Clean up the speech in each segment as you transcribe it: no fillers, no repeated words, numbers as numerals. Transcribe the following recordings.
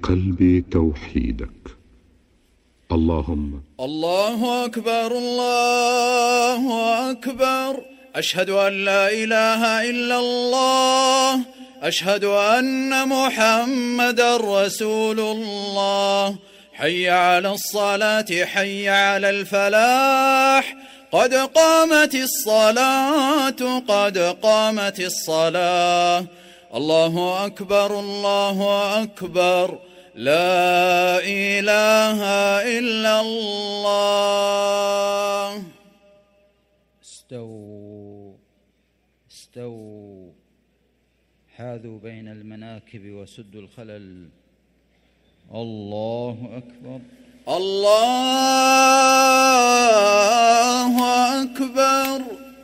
قلبي توحيدك. اللهم الله أكبر الله أكبر، أشهد أن لا إله إلا الله، أشهد أن محمدًا رسول الله. حي على الصلاة حي على الفلاح، قد قامت الصلاة قد قامت الصلاة. الله أكبر الله أكبر، لا إله إلا الله. استووا حاذوا بين المناكب وسدوا الخلل. الله أكبر الله أكبر.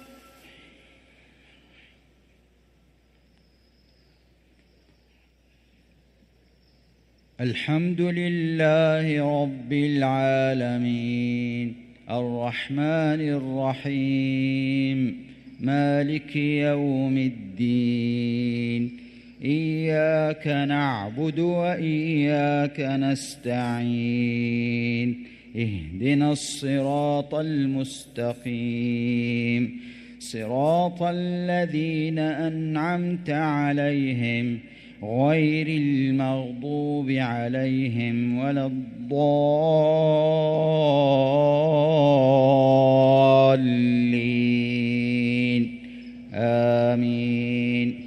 الحمد لله رب العالمين، الرحمن الرحيم، مالك يوم الدين. إياك نعبد وإياك نستعين، اهدنا الصراط المستقيم، صراط الذين أنعمت عليهم غير المغضوب عليهم ولا الضالين. آمين.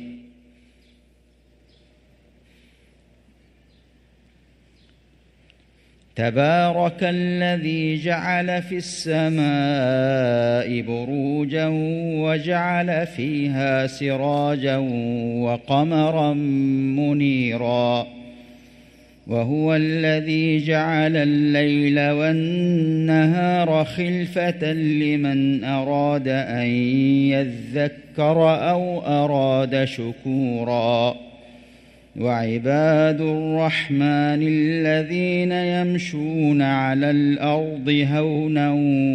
تبارك الذي جعل في السماء بروجا وجعل فيها سراجا وقمرا منيرا، وهو الذي جعل الليل والنهار خلفة لمن أراد أن يذكر أو أراد شكورا. وعباد الرحمن الذين يمشون على الأرض هونا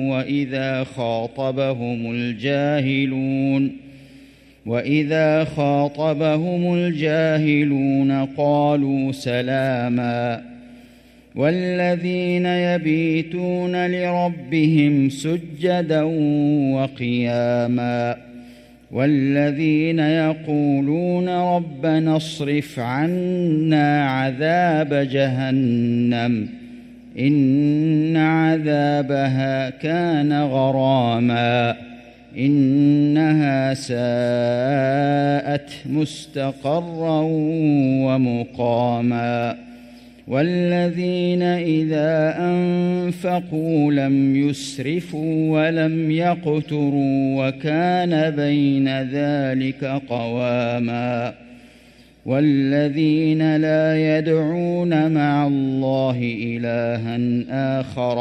وإذا خاطبهم الجاهلون قالوا سلاما. والذين يبيتون لربهم سجدا وقياما، والذين يقولون ربنا اصرف عنا عذاب جهنم إن عذابها كان غراما إنها ساءت مستقرا ومقاما. والذين إذا أنفقوا لم يسرفوا ولم يقتروا وكان بين ذلك قواما. والذين لا يدعون مع الله إلها آخر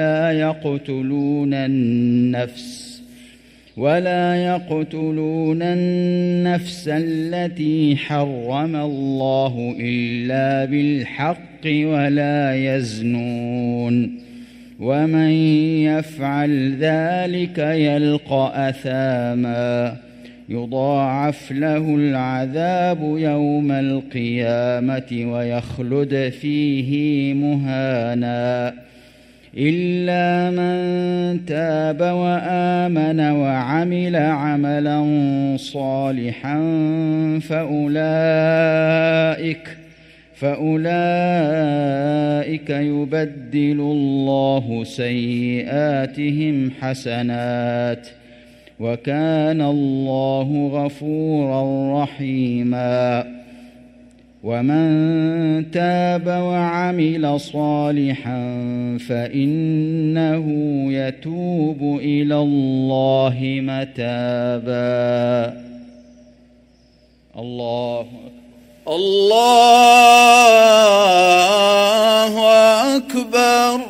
ولا يقتلون النفس التي حرم الله إلا بالحق ولا يزنون، ومن يفعل ذلك يلقى أثاما يضاعف له العذاب يوم القيامة ويخلد فيه مهانا، إلا من تاب وآمن وعمل عملا صالحا فأولئك يبدل الله سيئاتهم حسنات، وكان الله غفورا رحيما. ومن تاب وعمل صالحا فإنه يتوب إلى الله متابا. الله أكبر.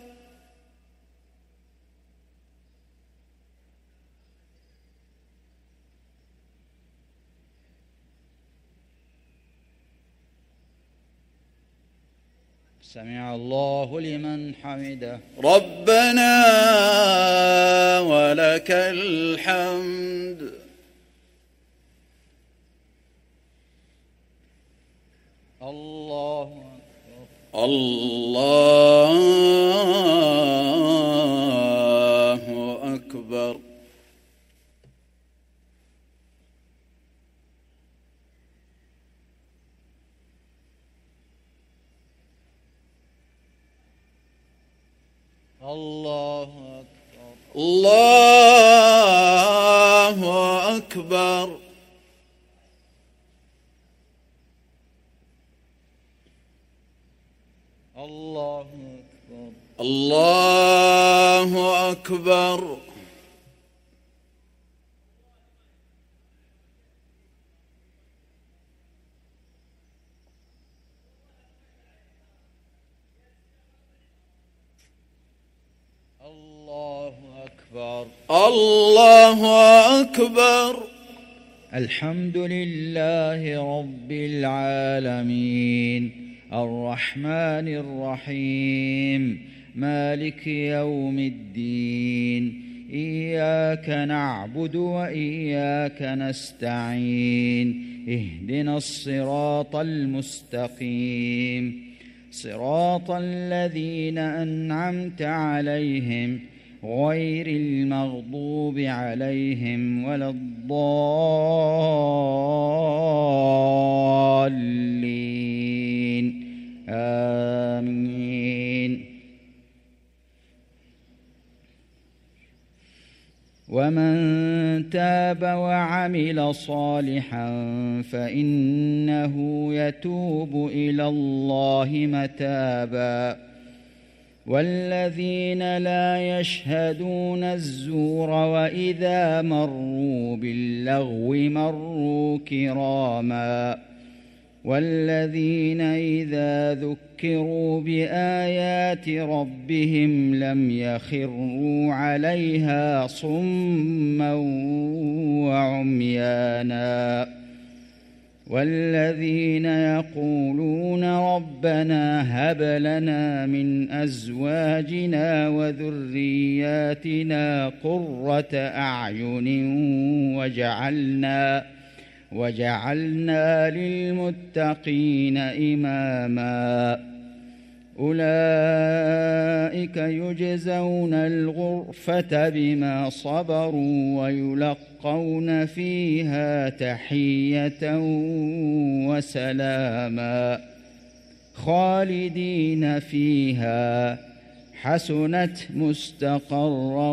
سمع الله لمن حمده. ربنا ولك الحمد. الله أكبر. الله أكبر. الله أكبر. الله أكبر. الله أكبر. الله أكبر. الله أكبر. الله أكبر. الحمد لله رب العالمين الرحمن الرحيم مالك يوم الدين إياك نعبد وإياك نستعين اهدنا الصراط المستقيم صراط الذين أنعمت عليهم غير المغضوب عليهم ولا الضالين آمين. ومن تاب وعمل صالحا فإنه يتوب إلى الله متابا والذين لا يشهدون الزور وإذا مروا باللغو مروا كراما والذين إذا ذكروا بآيات ربهم لم يخروا عليها صما وعميانا والذين يقولون ربنا هب لنا من أزواجنا وذرياتنا قرة أعين وجعلنا للمتقين إماما أولئك يجزون الغرفة بما صبروا ويلقون فيها تحية وسلاما خالدين فيها حسنت مستقرا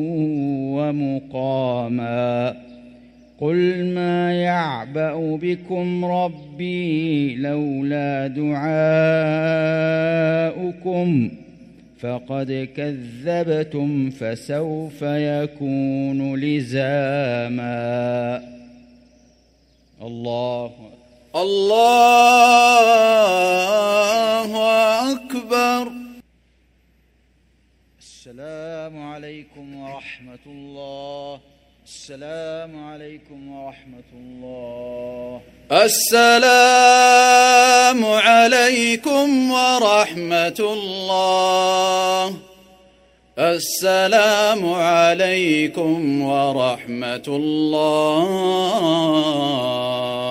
ومقاما قل ما يعبأ بكم ربي لولا دعاؤكم فقد كذبتم فسوف يكون لزاما. الله أكبر. السلام عليكم ورحمة الله. السلام عليكم ورحمة الله. السلام عليكم ورحمة الله. السلام عليكم ورحمة الله.